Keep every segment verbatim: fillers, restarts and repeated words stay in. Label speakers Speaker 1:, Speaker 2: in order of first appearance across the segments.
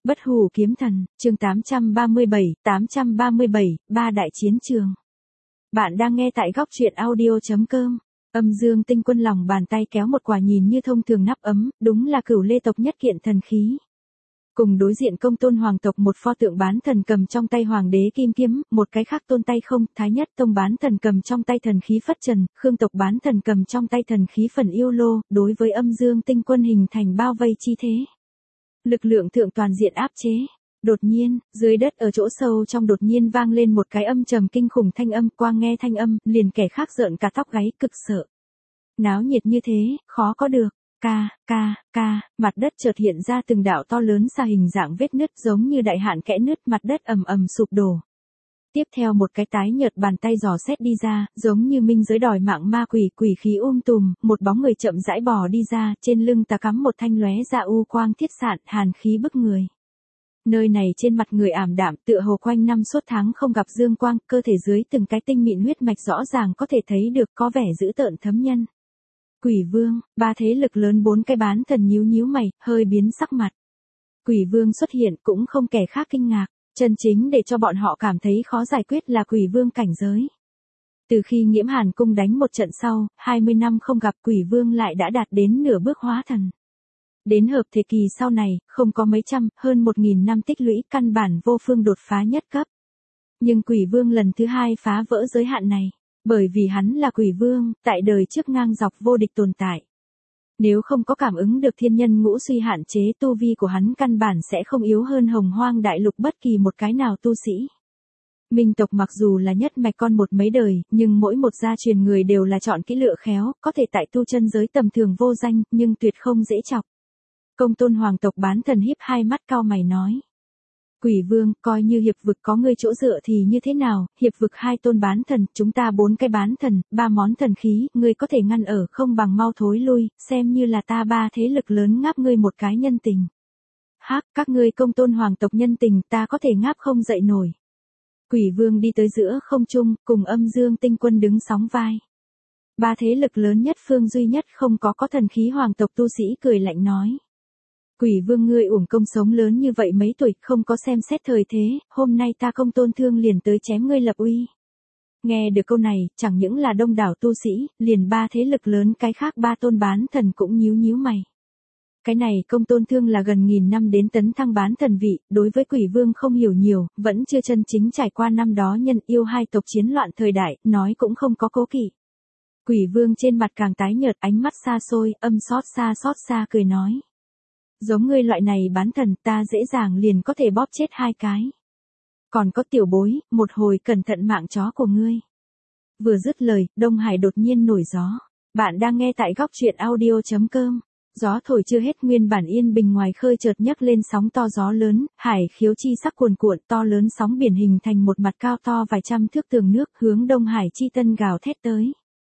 Speaker 1: Bất hủ kiếm thần, chương tám trăm ba mươi bảy, tám trăm ba mươi bảy, ba đại chiến trường. Bạn đang nghe tại góc truyện audio.com. Âm Dương Tinh Quân lòng bàn tay kéo một quả nhìn như thông thường nắp ấm, đúng là Cửu Lê tộc nhất kiện thần khí. Cùng đối diện Công Tôn hoàng tộc một pho tượng bán thần cầm trong tay hoàng đế kim kiếm, một cái khác tôn tay không, Thái Nhất tông bán thần cầm trong tay thần khí phất trần, Khương tộc bán thần cầm trong tay thần khí phần yêu lô, đối với Âm Dương Tinh Quân hình thành bao vây chi thế. Lực lượng thượng toàn diện áp chế. Đột nhiên, dưới đất ở chỗ sâu trong đột nhiên vang lên một cái âm trầm kinh khủng thanh âm, qua nghe thanh âm, liền kẻ khác rợn cả tóc gáy, cực sợ. Náo nhiệt như thế, khó có được. Ca, ca, ca, mặt đất chợt hiện ra từng đạo to lớn xa hình dạng vết nứt giống như đại hạn kẽ nứt, mặt đất ầm ầm sụp đổ. Tiếp theo một cái tái nhợt bàn tay giò xét đi ra, giống như minh giới đòi mạng ma quỷ, quỷ khí um tùm, một bóng người chậm rãi bò đi ra, trên lưng ta cắm một thanh lóe ra u quang thiết sạn, hàn khí bức người. Nơi này trên mặt người ảm đạm, tựa hồ quanh năm suốt tháng không gặp dương quang, cơ thể dưới từng cái tinh mịn huyết mạch rõ ràng có thể thấy được, có vẻ dữ tợn thấm nhân. Quỷ vương, ba thế lực lớn bốn cái bán thần nhíu nhíu mày, hơi biến sắc mặt. Quỷ vương xuất hiện cũng không kẻ khác kinh ngạc. Chân chính để cho bọn họ cảm thấy khó giải quyết là quỷ vương cảnh giới. Từ khi Nghiễm Hàn cung đánh một trận sau, hai mươi năm không gặp, quỷ vương lại đã đạt đến nửa bước hóa thần. Đến hợp thể kỳ sau này, không có mấy trăm, hơn một nghìn năm tích lũy, căn bản vô phương đột phá nhất cấp. Nhưng quỷ vương lần thứ hai phá vỡ giới hạn này, bởi vì hắn là quỷ vương, tại đời trước ngang dọc vô địch tồn tại. Nếu không có cảm ứng được thiên nhân ngũ suy hạn chế, tu vi của hắn căn bản sẽ không yếu hơn Hồng Hoang đại lục bất kỳ một cái nào tu sĩ. Minh tộc mặc dù là nhất mạch con một mấy đời, nhưng mỗi một gia truyền người đều là chọn kỹ lựa khéo, có thể tại tu chân giới tầm thường vô danh, nhưng tuyệt không dễ chọc. Công Tôn hoàng tộc bán thần híp hai mắt cau mày nói. Quỷ vương, coi như hiệp vực có ngươi chỗ dựa thì như thế nào, hiệp vực hai tôn bán thần, chúng ta bốn cái bán thần, ba món thần khí, ngươi có thể ngăn ở không bằng mau thối lui, xem như là ta ba thế lực lớn ngáp ngươi một cái nhân tình. Hắc, các ngươi Công Tôn hoàng tộc nhân tình ta có thể ngáp không dậy nổi. Quỷ vương đi tới giữa không trung, cùng Âm Dương Tinh Quân đứng sóng vai. Ba thế lực lớn nhất phương duy nhất không có có thần khí hoàng tộc tu sĩ cười lạnh nói. Quỷ vương ngươi uổng công sống lớn như vậy mấy tuổi, không có xem xét thời thế, hôm nay ta Công Tôn thương liền tới chém ngươi lập uy. Nghe được câu này, chẳng những là đông đảo tu sĩ, liền ba thế lực lớn cái khác ba tôn bán thần cũng nhíu nhíu mày. Cái này Công Tôn thương là gần nghìn năm đến tấn thăng bán thần vị, đối với quỷ vương không hiểu nhiều, vẫn chưa chân chính trải qua năm đó nhân yêu hai tộc chiến loạn thời đại, nói cũng không có cố kỵ. Quỷ vương trên mặt càng tái nhợt, ánh mắt xa xôi, âm xót xa xót xa cười nói. Giống ngươi loại này bán thần ta dễ dàng liền có thể bóp chết hai cái. Còn có tiểu bối, một hồi cẩn thận mạng chó của ngươi. Vừa dứt lời, Đông Hải đột nhiên nổi gió. Bạn đang nghe tại góc truyện audio.com. Gió thổi chưa hết, nguyên bản yên bình ngoài khơi chợt nhấc lên sóng to gió lớn, hải khiếu chi sắc cuồn cuộn, to lớn sóng biển hình thành một mặt cao to vài trăm thước tường nước hướng Đông Hải chi tân gào thét tới.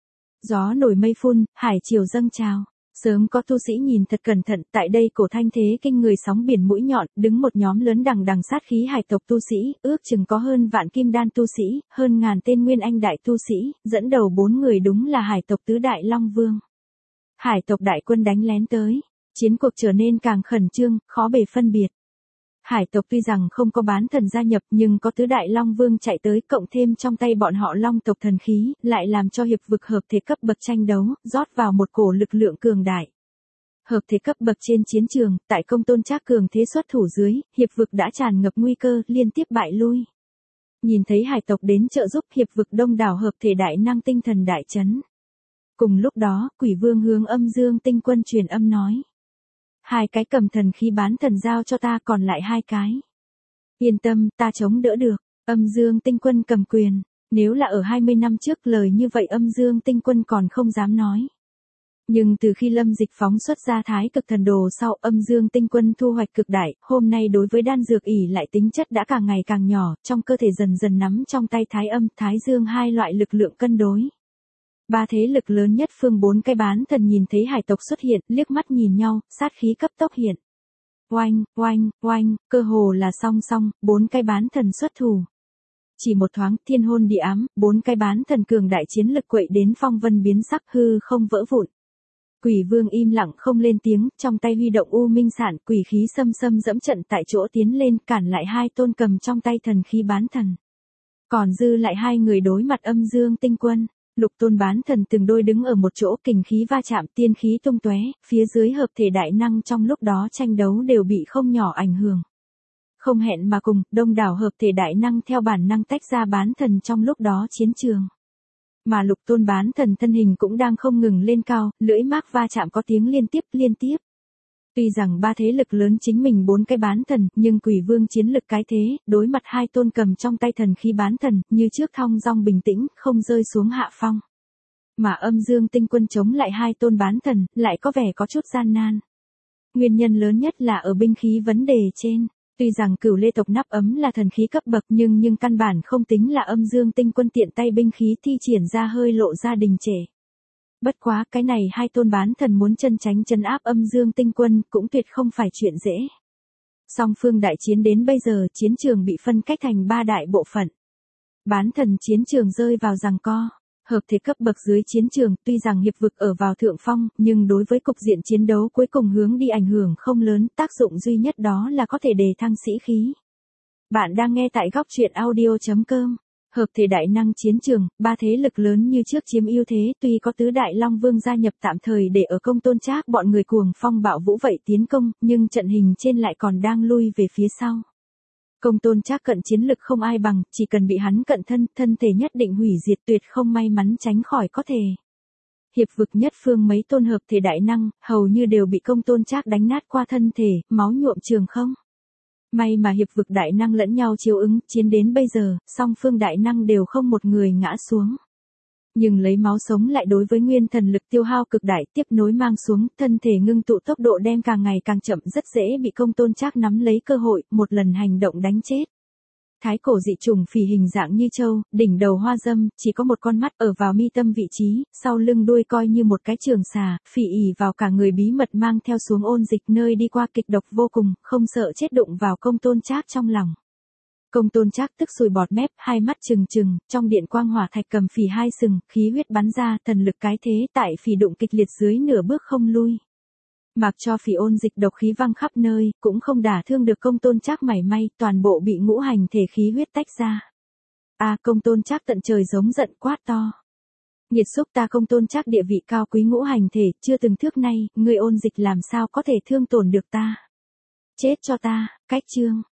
Speaker 1: Gió nổi mây phun, hải triều dâng trào. Sớm có tu sĩ nhìn thật cẩn thận, tại đây cổ thanh thế kinh người sóng biển mũi nhọn, đứng một nhóm lớn đằng đằng sát khí hải tộc tu sĩ, ước chừng có hơn vạn kim đan tu sĩ, hơn ngàn tên nguyên anh đại tu sĩ, dẫn đầu bốn người đúng là hải tộc tứ đại Long Vương. Hải tộc đại quân đánh lén tới, chiến cuộc trở nên càng khẩn trương, khó bề phân biệt. Hải tộc tuy rằng không có bán thần gia nhập nhưng có tứ đại Long Vương chạy tới, cộng thêm trong tay bọn họ Long tộc thần khí, lại làm cho hiệp vực hợp thể cấp bậc tranh đấu, rót vào một cổ lực lượng cường đại. Hợp thể cấp bậc trên chiến trường, tại Công Tôn Trác cường thế xuất thủ dưới, hiệp vực đã tràn ngập nguy cơ, liên tiếp bại lui. Nhìn thấy hải tộc đến trợ giúp, hiệp vực đông đảo hợp thể đại năng tinh thần đại chấn. Cùng lúc đó, Quỷ Vương hướng Âm Dương Tinh Quân truyền âm nói. Hai cái cầm thần khí bán thần giao cho ta, còn lại hai cái. Yên tâm, ta chống đỡ được. Âm Dương Tinh Quân cầm quyền. Nếu là ở hai mươi năm trước lời như vậy Âm Dương Tinh Quân còn không dám nói. Nhưng từ khi Lâm Dịch phóng xuất ra thái cực thần đồ sau, Âm Dương Tinh Quân thu hoạch cực đại, hôm nay đối với đan dược ỉ lại tính chất đã càng ngày càng nhỏ, trong cơ thể dần dần nắm trong tay thái âm, thái dương hai loại lực lượng cân đối. Ba thế lực lớn nhất phương bốn cái bán thần nhìn thấy hải tộc xuất hiện, liếc mắt nhìn nhau, sát khí cấp tốc hiện. Oanh, oanh, oanh, cơ hồ là song song, bốn cái bán thần xuất thủ. Chỉ một thoáng, thiên hôn địa ám, bốn cái bán thần cường đại chiến lực quậy đến phong vân biến sắc, hư không vỡ vụn. Quỷ vương im lặng không lên tiếng, trong tay huy động u minh sản, quỷ khí xâm xâm dẫm trận tại chỗ tiến lên cản lại hai tôn cầm trong tay thần khí bán thần. Còn dư lại hai người đối mặt âm dương tinh quân. Lục tôn bán thần từng đôi đứng ở một chỗ, kình khí va chạm, tiên khí tung tóe, phía dưới hợp thể đại năng trong lúc đó tranh đấu đều bị không nhỏ ảnh hưởng. Không hẹn mà cùng, đông đảo hợp thể đại năng theo bản năng tách ra bán thần trong lúc đó chiến trường. Mà lục tôn bán thần thân hình cũng đang không ngừng lên cao, lưỡi mác va chạm có tiếng liên tiếp liên tiếp. Tuy rằng ba thế lực lớn chính mình bốn cái bán thần, nhưng quỷ vương chiến lực cái thế, đối mặt hai tôn cầm trong tay thần khí bán thần, như trước thong dong bình tĩnh, không rơi xuống hạ phong. Mà âm dương tinh quân chống lại hai tôn bán thần, lại có vẻ có chút gian nan. Nguyên nhân lớn nhất là ở binh khí vấn đề trên. Tuy rằng cửu lê tộc nắp ấm là thần khí cấp bậc nhưng nhưng căn bản không tính là âm dương tinh quân tiện tay binh khí thi triển ra hơi lộ ra đình trệ. Bất quá cái này hai tôn bán thần muốn chân tránh chân áp âm dương tinh quân cũng tuyệt không phải chuyện dễ. Song phương đại chiến đến bây giờ chiến trường bị phân cách thành ba đại bộ phận. Bán thần chiến trường rơi vào giằng co. Hợp thể cấp bậc dưới chiến trường tuy rằng hiệp vực ở vào thượng phong nhưng đối với cục diện chiến đấu cuối cùng hướng đi ảnh hưởng không lớn, tác dụng duy nhất đó là có thể đề thăng sĩ khí. Bạn đang nghe tại góc truyện audio chấm com. Hợp thể đại năng chiến trường, ba thế lực lớn như trước chiếm ưu thế, tuy có tứ đại long vương gia nhập tạm thời để ở công tôn trác bọn người cuồng phong bạo vũ vậy tiến công, nhưng trận hình trên lại còn đang lui về phía sau. Công tôn trác cận chiến lực không ai bằng, chỉ cần bị hắn cận thân, thân thể nhất định hủy diệt, tuyệt không may mắn tránh khỏi có thể. Hiệp vực nhất phương mấy tôn hợp thể đại năng, hầu như đều bị công tôn trác đánh nát qua thân thể, máu nhuộm trường không. May mà hiệp vực đại năng lẫn nhau chiếu ứng, chiến đến bây giờ, song phương đại năng đều không một người ngã xuống. Nhưng lấy máu sống lại đối với nguyên thần lực tiêu hao cực đại, tiếp nối mang xuống, thân thể ngưng tụ tốc độ đem càng ngày càng chậm, rất dễ bị công tôn trác nắm lấy cơ hội, một lần hành động đánh chết. Thái cổ dị trùng phỉ hình dạng như trâu, đỉnh đầu hoa dâm, chỉ có một con mắt ở vào mi tâm vị trí, sau lưng đuôi coi như một cái trường xà, phỉ ỉ vào cả người bí mật mang theo xuống ôn dịch nơi đi qua kịch độc vô cùng, không sợ chết đụng vào công tôn trác trong lòng. Công tôn trác tức sùi bọt mép, hai mắt trừng trừng, trong điện quang hỏa thạch cầm phỉ hai sừng, khí huyết bắn ra, thần lực cái thế tại phỉ đụng kịch liệt dưới nửa bước không lui. Mặc cho phỉ ôn dịch độc khí văng khắp nơi, cũng không đả thương được công tôn trác mảy may, toàn bộ bị ngũ hành thể khí huyết tách ra. A à, công tôn trác tận trời giống giận quát to. Nghiệt xúc, ta công tôn trác địa vị cao quý ngũ hành thể, chưa từng thước nay, người ôn dịch làm sao có thể thương tổn được ta. Chết cho ta, cách chương.